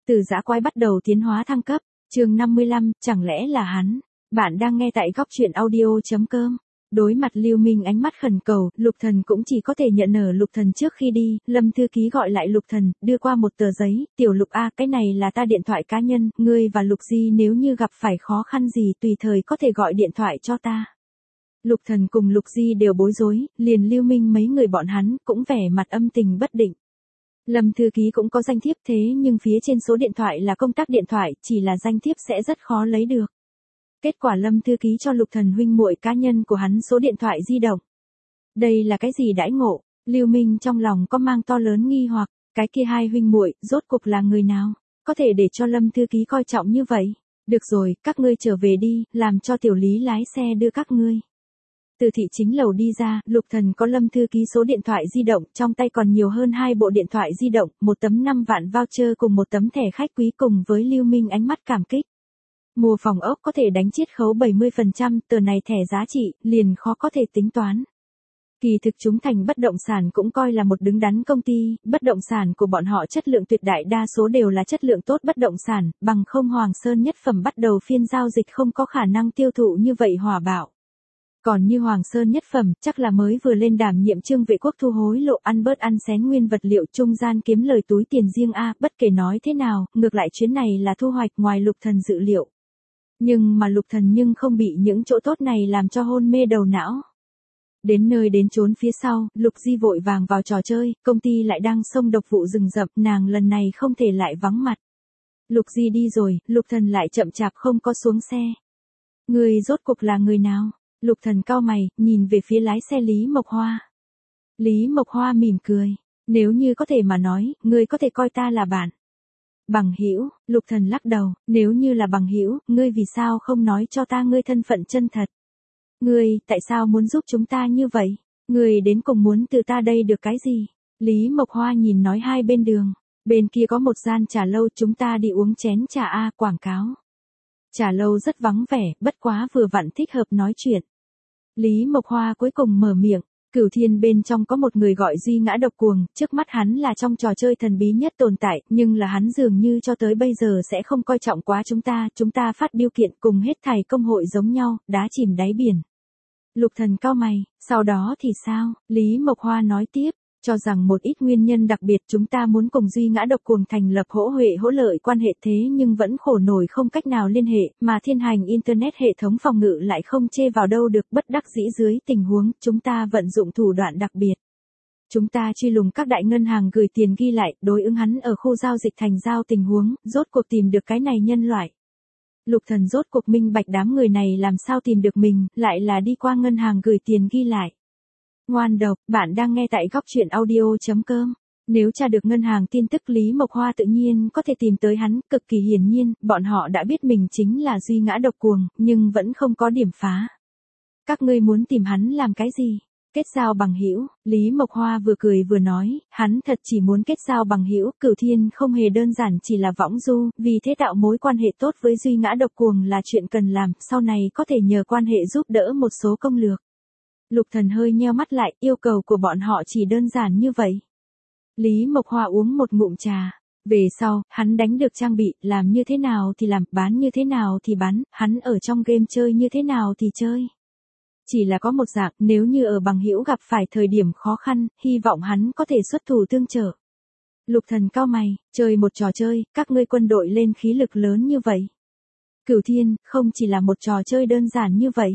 Từ dã quái bắt đầu tiến hóa thăng cấp, chương 55, chẳng lẽ là hắn? Bạn đang nghe tại góc truyện audio.com. Đối mặt Lưu Minh ánh mắt khẩn cầu, Lục Thần cũng chỉ có thể nhận nở Lục Thần trước khi đi, Lâm thư ký gọi lại Lục Thần, đưa qua một tờ giấy, "Tiểu Lục a, cái này là ta điện thoại cá nhân, ngươi và Lục Di nếu như gặp phải khó khăn gì tùy thời có thể gọi điện thoại cho ta." Lục Thần cùng Lục Di đều bối rối, liền Lưu Minh mấy người bọn hắn cũng vẻ mặt âm tình bất định. Lâm thư ký cũng có danh thiếp thế nhưng phía trên số điện thoại là công tác điện thoại, chỉ là danh thiếp sẽ rất khó lấy được. Kết quả Lâm thư ký cho Lục Thần huynh muội cá nhân của hắn số điện thoại di động. Đây là cái gì đãi ngộ? Lưu Minh trong lòng có mang to lớn nghi hoặc, cái kia hai huynh muội rốt cuộc là người nào? Có thể để cho Lâm thư ký coi trọng như vậy? Được rồi, các ngươi trở về đi, làm cho tiểu lý lái xe đưa các ngươi. Từ thị chính lầu đi ra, Lục Thần có Lâm thư ký số điện thoại di động, trong tay còn nhiều hơn 2 bộ điện thoại di động, một tấm 5 vạn voucher cùng một tấm thẻ khách quý cùng với Lưu Minh ánh mắt cảm kích. Mua phòng ốc có thể đánh chiết khấu 70%, tờ này thẻ giá trị, liền khó có thể tính toán. Kỳ thực chúng thành bất động sản cũng coi là một đứng đắn công ty, bất động sản của bọn họ chất lượng tuyệt đại đa số đều là chất lượng tốt bất động sản, bằng không Hoàng Sơn nhất phẩm bắt đầu phiên giao dịch không có khả năng tiêu thụ như vậy hỏa bạo. Còn như Hoàng Sơn nhất phẩm, chắc là mới vừa lên đảm nhiệm trương vệ quốc thu hối lộ ăn bớt ăn xén nguyên vật liệu trung gian kiếm lời túi tiền riêng a, bất kể nói thế nào, ngược lại chuyến này là thu hoạch ngoài Lục Thần dự liệu. Nhưng mà Lục Thần nhưng không bị những chỗ tốt này làm cho hôn mê đầu não. Đến nơi đến chốn phía sau, Lục Di vội vàng vào trò chơi, công ty lại đang xông độc vụ rừng rậm, nàng lần này không thể lại vắng mặt. Lục Di đi rồi, Lục Thần lại chậm chạp không có xuống xe. Người rốt cuộc là người nào? Lục Thần cau mày, nhìn về phía lái xe Lý Mộc Hoa. Lý Mộc Hoa mỉm cười, nếu như có thể mà nói, ngươi có thể coi ta là bạn. Bằng hữu, Lục Thần lắc đầu, nếu như là bằng hữu, ngươi vì sao không nói cho ta ngươi thân phận chân thật? Ngươi, tại sao muốn giúp chúng ta như vậy? Ngươi đến cùng muốn từ ta đây được cái gì? Lý Mộc Hoa nhìn nói hai bên đường, bên kia có một gian trà lâu chúng ta đi uống chén trà a, quảng cáo. Trà lâu rất vắng vẻ, bất quá vừa vặn thích hợp nói chuyện. Lý Mộc Hoa cuối cùng mở miệng, Cửu Thiên bên trong có một người gọi Duy Ngã Độc Cuồng, trước mắt hắn là trong trò chơi thần bí nhất tồn tại, nhưng là hắn dường như cho tới bây giờ sẽ không coi trọng quá chúng ta phát biêu kiện cùng hết thảy công hội giống nhau, đá chìm đáy biển. Lục Thần cau mày, sau đó thì sao? Lý Mộc Hoa nói tiếp, cho rằng một ít nguyên nhân đặc biệt chúng ta muốn cùng Duy Ngã Độc Cuồng thành lập hỗ huệ hỗ lợi quan hệ thế nhưng vẫn khổ nổi không cách nào liên hệ, mà thiên hành Internet hệ thống phòng ngự lại không chê vào đâu được, bất đắc dĩ dưới tình huống, chúng ta vận dụng thủ đoạn đặc biệt. Chúng ta truy lùng các đại ngân hàng gửi tiền ghi lại, đối ứng hắn ở khu giao dịch thành giao tình huống, rốt cuộc tìm được cái này nhân loại. Lục Thần rốt cuộc minh bạch đám người này làm sao tìm được mình, lại là đi qua ngân hàng gửi tiền ghi lại. Ngoan độc, bạn đang nghe tại góc truyện audio.com. Nếu tra được ngân hàng tin tức Lý Mộc Hoa tự nhiên có thể tìm tới hắn, cực kỳ hiển nhiên, bọn họ đã biết mình chính là Duy Ngã Độc Cuồng, nhưng vẫn không có điểm phá. Các ngươi muốn tìm hắn làm cái gì? Kết giao bằng hữu, Lý Mộc Hoa vừa cười vừa nói, hắn thật chỉ muốn kết giao bằng hữu, Cửu Thiên không hề đơn giản chỉ là võng du, vì thế tạo mối quan hệ tốt với Duy Ngã Độc Cuồng là chuyện cần làm, sau này có thể nhờ quan hệ giúp đỡ một số công lược. Lục Thần hơi nheo mắt lại, yêu cầu của bọn họ chỉ đơn giản như vậy. Lý Mộc Hoa uống một ngụm trà. Về sau, hắn đánh được trang bị, làm như thế nào thì làm, bán như thế nào thì bán, hắn ở trong game chơi như thế nào thì chơi. Chỉ là có một dạng, nếu như ở bằng hữu gặp phải thời điểm khó khăn, hy vọng hắn có thể xuất thủ tương trợ. Lục Thần cau mày, chơi một trò chơi, các ngươi quân đội lên khí lực lớn như vậy. Cửu Thiên, không chỉ là một trò chơi đơn giản như vậy.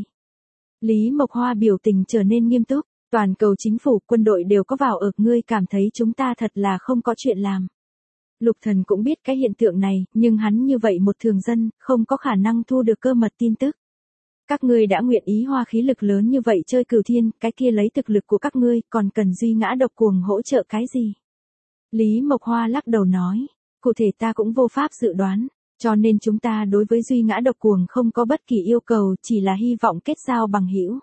Lý Mộc Hoa biểu tình trở nên nghiêm túc, toàn cầu chính phủ, quân đội đều có vào ở, ngươi cảm thấy chúng ta thật là không có chuyện làm. Lục Thần cũng biết cái hiện tượng này, nhưng hắn như vậy một thường dân, không có khả năng thu được cơ mật tin tức. Các ngươi đã nguyện ý hoa khí lực lớn như vậy chơi Cửu Thiên, cái kia lấy thực lực của các ngươi, còn cần Duy Ngã Độc Cuồng hỗ trợ cái gì? Lý Mộc Hoa lắc đầu nói, cụ thể ta cũng vô pháp dự đoán. Cho nên chúng ta đối với Duy Ngã Độc Cuồng không có bất kỳ yêu cầu, chỉ là hy vọng kết giao bằng hữu.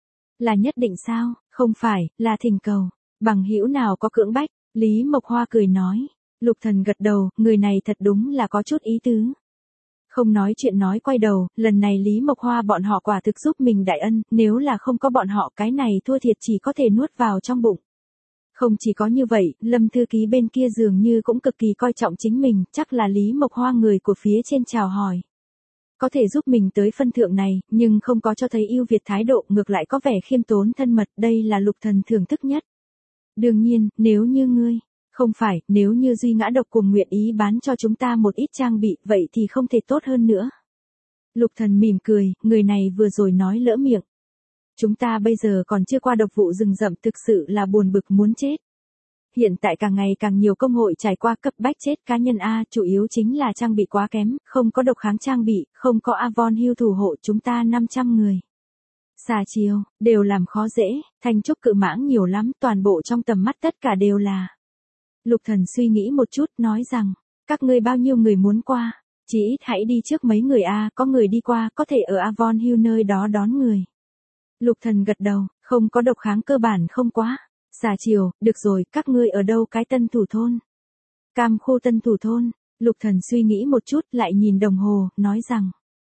Là nhất định sao? Không phải, là thỉnh cầu. Bằng hữu nào có cưỡng bách? Lý Mộc Hoa cười nói. Lục Thần gật đầu, người này thật đúng là có chút ý tứ. Không nói chuyện nói quay đầu, lần này Lý Mộc Hoa bọn họ quả thực giúp mình đại ân, nếu là không có bọn họ cái này thua thiệt chỉ có thể nuốt vào trong bụng. Không chỉ có như vậy, Lâm thư ký bên kia dường như cũng cực kỳ coi trọng chính mình, chắc là Lý Mộc Hoa người của phía trên chào hỏi. Có thể giúp mình tới phân thượng này, nhưng không có cho thấy ưu việt thái độ, ngược lại có vẻ khiêm tốn thân mật, đây là Lục Thần thưởng thức nhất. Đương nhiên, nếu như ngươi, không phải, nếu như Duy Ngã Độc Cuồng nguyện ý bán cho chúng ta một ít trang bị, vậy thì không thể tốt hơn nữa. Lục Thần mỉm cười, người này vừa rồi nói lỡ miệng. Chúng ta bây giờ còn chưa qua độc vụ rừng rậm, thực sự là buồn bực muốn chết. Hiện tại càng ngày càng nhiều công hội trải qua cấp bách chết cá nhân A, chủ yếu chính là trang bị quá kém, không có độc kháng trang bị, không có Avon Hill thủ hộ chúng ta 500 người. Xà chiều, đều làm khó dễ, thanh trúc cự mãng nhiều lắm, toàn bộ trong tầm mắt tất cả đều là. Lục Thần suy nghĩ một chút, nói rằng, các ngươi bao nhiêu người muốn qua, chỉ ít hãy đi trước mấy người A, có người đi qua, có thể ở Avon Hill nơi đó đón người. Lục Thần gật đầu, không có độc kháng cơ bản không quá. Xà chiều, được rồi, các ngươi ở đâu cái Tân Thủ thôn? Cam khu Tân Thủ thôn. Lục Thần suy nghĩ một chút, lại nhìn đồng hồ, nói rằng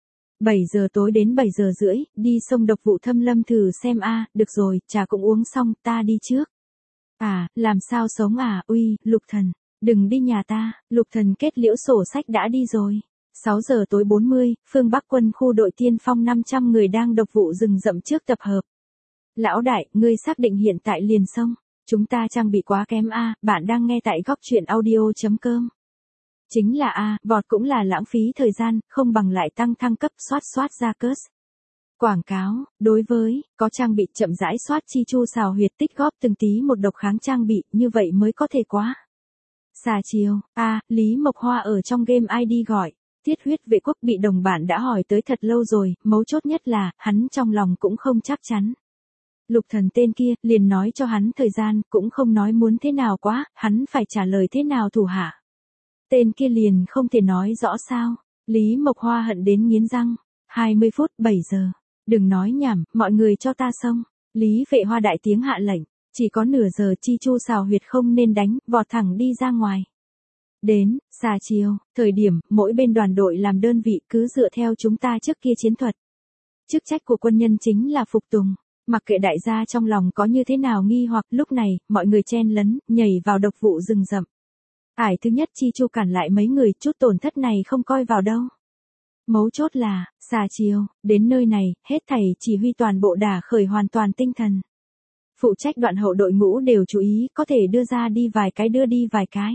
7 giờ tối đến 7 giờ rưỡi, đi sông Độc Vụ Thâm Lâm thử xem a, được rồi, trà cũng uống xong, ta đi trước. À, làm sao sống à, uy, Lục Thần, đừng đi nhà ta, Lục Thần kết liễu sổ sách đã đi rồi. 6 giờ tối 40, phương Bắc quân khu đội tiên phong 500 người đang độc vụ rừng rậm trước tập hợp. Lão đại, ngươi xác định hiện tại liền xong. Chúng ta trang bị quá kém a, bạn đang nghe tại góc truyện audio.com. Chính là a, vọt cũng là lãng phí thời gian, không bằng lại tăng thăng cấp soát ra cớt. Quảng cáo, đối với, có trang bị chậm rãi soát chi chu xào huyệt tích góp từng tí một độc kháng trang bị, như vậy mới có thể quá. Xà chiều, Lý Mộc Hoa ở trong game ID gọi. Tiết huyết vệ quốc bị đồng bạn đã hỏi tới thật lâu rồi, mấu chốt nhất là, hắn trong lòng cũng không chắc chắn. Lục Thần tên kia, liền nói cho hắn thời gian, cũng không nói muốn thế nào quá, hắn phải trả lời thế nào thủ hạ. Tên kia liền không thể nói rõ sao, Lý Mộc Hoa hận đến nghiến răng, 20 phút 7 giờ, đừng nói nhảm, mọi người cho ta xông, Lý Vệ Hoa đại tiếng hạ lệnh, chỉ có nửa giờ chi chu xào huyệt không nên đánh, vọt thẳng đi ra ngoài. Đến, xà chiều, thời điểm, mỗi bên đoàn đội làm đơn vị cứ dựa theo chúng ta trước kia chiến thuật. Chức trách của quân nhân chính là phục tùng. Mặc kệ đại gia trong lòng có như thế nào nghi hoặc, lúc này, mọi người chen lấn, nhảy vào độc vụ rừng rậm. Ải thứ nhất chi chu cản lại mấy người, chút tổn thất này không coi vào đâu. Mấu chốt là, xà chiều, đến nơi này, hết thảy chỉ huy toàn bộ đả khởi hoàn toàn tinh thần. Phụ trách đoạn hậu đội ngũ đều chú ý, có thể đưa ra đi vài cái đưa đi vài cái.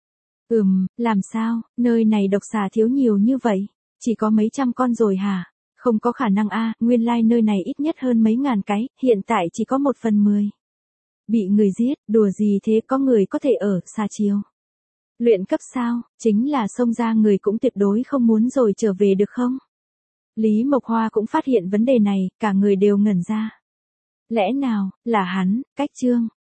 Làm sao, nơi này độc xà thiếu nhiều như vậy, chỉ có mấy trăm con rồi hả? Không có khả năng a, nguyên lai nơi này ít nhất hơn mấy ngàn cái, hiện tại chỉ có 1/10. Bị người giết, đùa gì thế, có người có thể ở, xà chiều. Luyện cấp sao, chính là xông ra người cũng tuyệt đối không muốn rồi trở về được không? Lý Mộc Hoa cũng phát hiện vấn đề này, cả người đều ngẩn ra. Lẽ nào, là hắn, cách chương,